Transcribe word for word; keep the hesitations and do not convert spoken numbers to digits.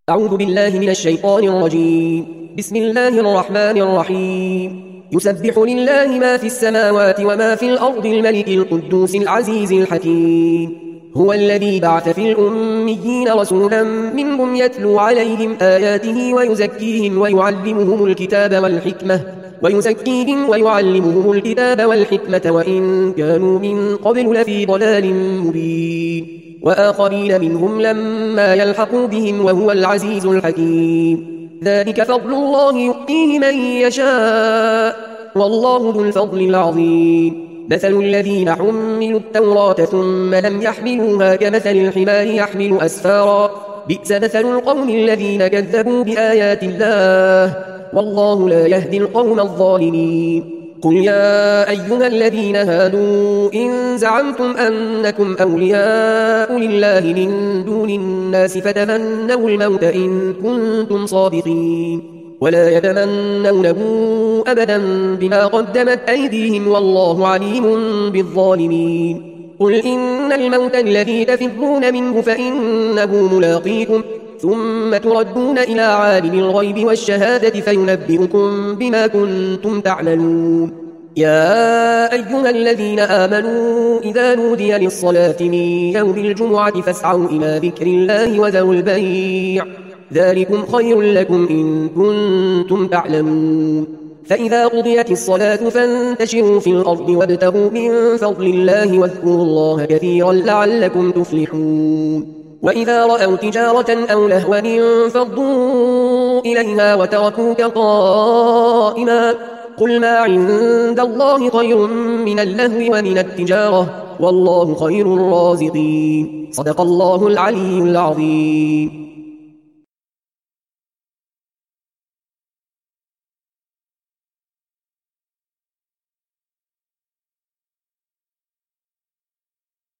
أعوذ بالله من الشيطان الرجيم. بسم الله الرحمن الرحيم. يسبح لله ما في السماوات وما في الأرض الملك القدوس العزيز الحكيم. هو الذي بعث في الأميين رسولا منهم يتلو عليهم آياته ويزكيهم ويعلمهم الكتاب والحكمة ويزكيهم ويعلمهم الكتاب والحكمة وإن كانوا من قبل لفي ضلال مبين، وآخرين منهم لما يلحقوا بهم وهو العزيز الحكيم. ذلك فضل الله يؤتيه من يشاء والله ذو الفضل العظيم. مثل الذين حملوا التوراة ثم لم يحملوها كمثل الحمار يحمل أسفارا، بئس مثل القوم الذين كذبوا بآيات الله والله لا يهدي القوم الظالمين. قل يا أيها الذين هادوا إن زعمتم أنكم أولياء لله من دون الناس فتمنوا الموت إن كنتم صادقين، ولا يتمنونه أبدا بما قدمت أيديهم والله عليم بالظالمين. قل إن الموت الذي تفرون منه فإنه ملاقيكم ثم تردون إلى عالم الغيب والشهادة فينبئكم بما كنتم تعملون. يا أيها الذين آمنوا إذا نودي للصلاة من يوم الجمعة فاسعوا إلى ذكر الله وذروا البيع، ذلكم خير لكم إن كنتم تعلمون. فإذا قضيت الصلاة فانتشروا في الأرض وابتغوا من فضل الله واذكروا الله كثيرا لعلكم تفلحون. وإذا رأوا تجارة أو لهوا انفضوا إليها وتركوك قائما، قل ما عند الله خير من اللهو ومن التجارة والله خير الرازقين. صدق الله العلي العظيم.